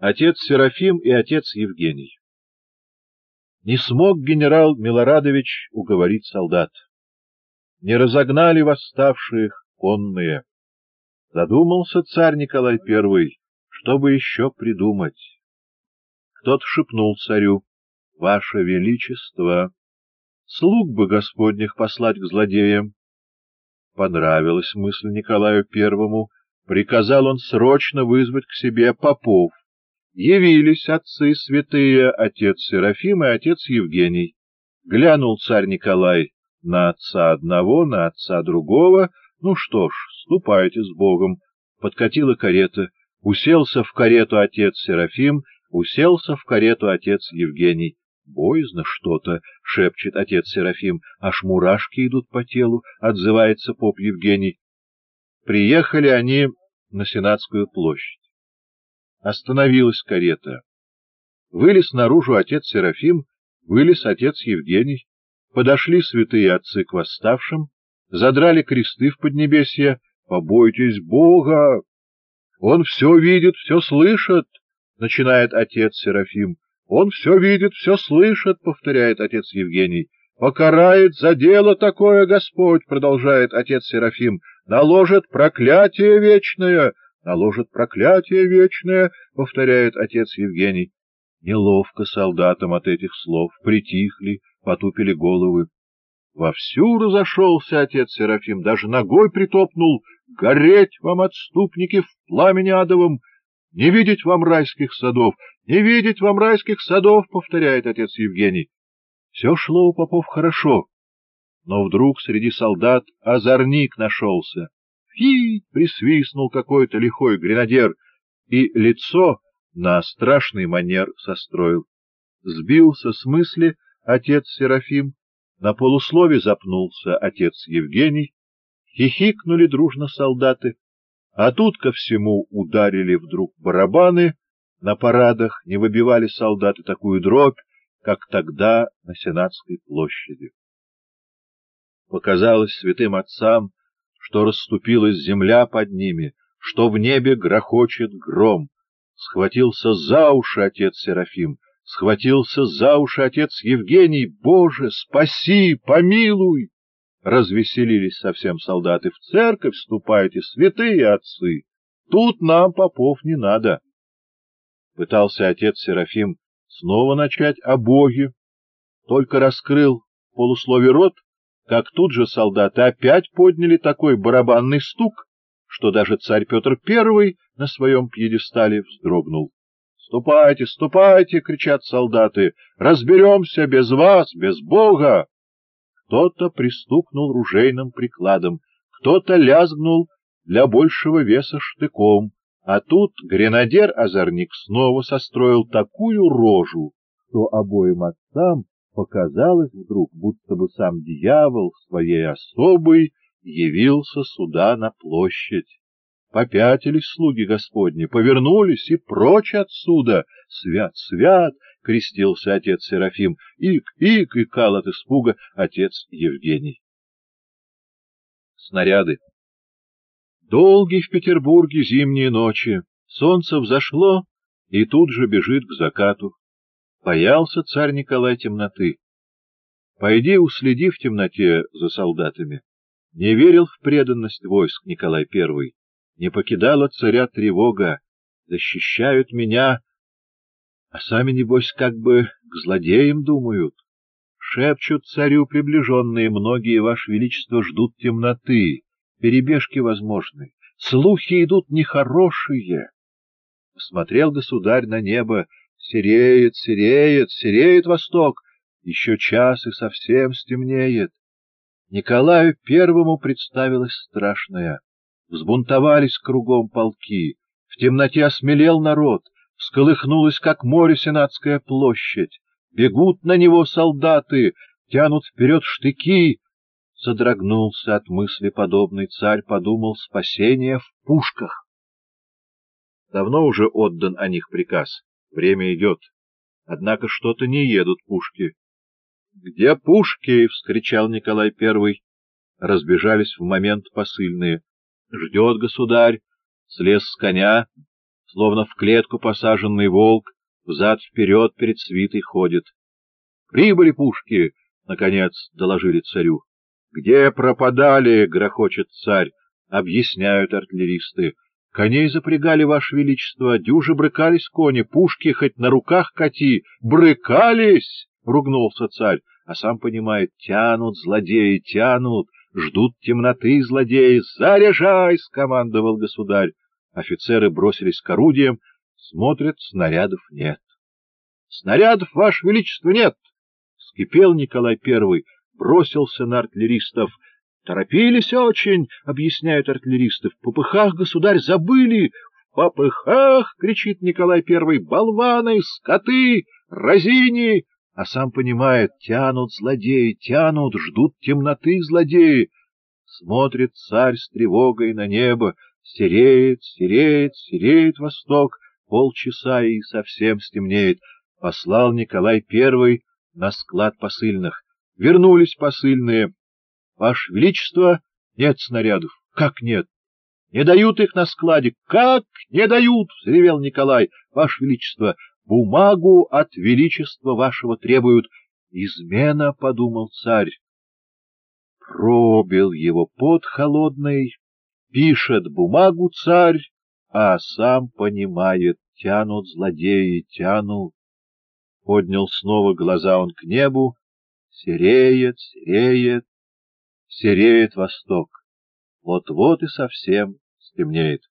Отец Серафим и отец Евгений. Не смог генерал Милорадович уговорить солдат. Не разогнали восставшие конные. Задумался царь Николай I, чтобы еще придумать. Кто-то шепнул царю: «Ваше Величество, слуг бы господних послать к злодеям». Понравилась мысль Николаю I, приказал он срочно вызвать к себе попов. Явились отцы святые, отец Серафим и отец Евгений. Глянул царь Николай на отца одного, на отца другого. Ну что ж, ступайте с Богом. Подкатила карета. Уселся в карету отец Серафим, уселся в карету отец Евгений. «Боязно что-то», — шепчет отец Серафим, — «аж мурашки идут по телу», — отзывается поп Евгений. Приехали они на Сенатскую площадь. Остановилась карета. Вылез наружу отец Серафим, вылез отец Евгений. Подошли святые отцы к восставшим, задрали кресты в поднебесье. «Побойтесь Бога! Он все видит, все слышит!» — начинает отец Серафим. «Он все видит, все слышит!» — повторяет отец Евгений. «Покарает за дело такое Господь!» — продолжает отец Серафим. «Наложит проклятие вечное!» «Наложит проклятие вечное!» — повторяет отец Евгений. Неловко солдатам от этих слов, притихли, потупили головы. Вовсю разошелся отец Серафим, даже ногой притопнул. «Гореть вам, отступники, в пламени адовом! Не видеть вам райских садов! Не видеть вам райских садов!» — повторяет отец Евгений. Все шло у попов хорошо, но вдруг среди солдат озорник нашелся. «Фи!» — присвистнул какой-то лихой гренадер, и лицо на страшный манер состроил. Сбился с мысли отец Серафим, на полуслове запнулся отец Евгений, хихикнули дружно солдаты, а тут ко всему ударили вдруг барабаны, на парадах не выбивали солдаты такую дробь, как тогда на Сенатской площади. Показалось святым отцам, что расступилась земля под ними, что в небе грохочет гром. Схватился за уши отец Серафим, схватился за уши отец Евгений. «Боже, спаси, помилуй!» Развеселились совсем солдаты. «В церковь вступайте, святые отцы! Тут нам попов не надо!» Пытался отец Серафим снова начать о Боге, только раскрыл в полуслове рот, как тут же солдаты опять подняли такой барабанный стук, что даже царь Петр I на своем пьедестале вздрогнул. «Ступайте, ступайте!» — кричат солдаты. «Разберемся без вас, без Бога!» Кто-то пристукнул ружейным прикладом, кто-то лязгнул для большего веса штыком, а тут гренадер-озорник снова состроил такую рожу, что обоим отцам показалось вдруг, будто бы сам дьявол своей особой явился сюда на площадь. Попятились слуги Господни, повернулись и прочь отсюда. «Свят, свят!» — крестился отец Серафим. «Ик, ик!» — икал от испуга отец Евгений. Снаряды. Долгие в Петербурге зимние ночи. Солнце взошло и тут же бежит к закату. Боялся царь Николай темноты. Пойди уследи в темноте за солдатами. Не верил в преданность войск Николай I. Не покидала царя тревога. Защищают меня, а сами, небось, как бы к злодеям думают. Шепчут царю приближенные, многие, ваше величество, ждут темноты, перебежки возможны, слухи идут нехорошие. Посмотрел государь на небо, сереет, сереет, сереет восток, еще час и совсем стемнеет. Николаю Первому представилось страшное. Взбунтовались кругом полки, в темноте осмелел народ, всколыхнулась, как море, Сенатская площадь. Бегут на него солдаты, тянут вперед штыки. Содрогнулся от мысли подобный царь, подумал: спасение в пушках. Давно уже отдан о них приказ, время идет, однако что-то не едут пушки. — Где пушки? — вскричал Николай I. Разбежались в момент посыльные. Ждет государь, слез с коня, словно в клетку посаженный волк, взад-вперед перед свитой ходит. «Прибыли пушки!» — наконец доложили царю. «Где пропадали?» — грохочет царь. Объясняют артиллеристы. «Коней запрягали, Ваше Величество, дюже брыкались кони, пушки хоть на руках кати». «Брыкались!» — ругнулся царь, а сам понимает: тянут злодеи, тянут, ждут темноты злодеи. «Заряжай!» — скомандовал государь. Офицеры бросились к орудиям, смотрят, снарядов нет. «Снарядов, Ваше Величество, нет!» — вскипел Николай I, бросился на артиллеристов. «Торопились очень», — объясняют артиллеристы. «В попыхах, государь, забыли». «В попыхах!» — кричит Николай I. «Болваны, скоты, разини!» А сам понимает: тянут злодеи, тянут, ждут темноты злодеи. Смотрит царь с тревогой на небо. Сереет, сереет, сереет восток. Полчаса и совсем стемнеет. Послал Николай I на склад посыльных. Вернулись посыльные. «Ваше Величество, нет снарядов». «Как нет? Не дают их на складе». «Как не дают?» — взревел Николай. «Ваше Величество, бумагу от Величества вашего требуют». «Измена», — подумал царь. Пробил его пот холодный, пишет бумагу царь, а сам понимает: тянут злодеи, тянут. Поднял снова глаза он к небу. Сереет, сереет. Сереет восток. Вот-вот и совсем стемнеет.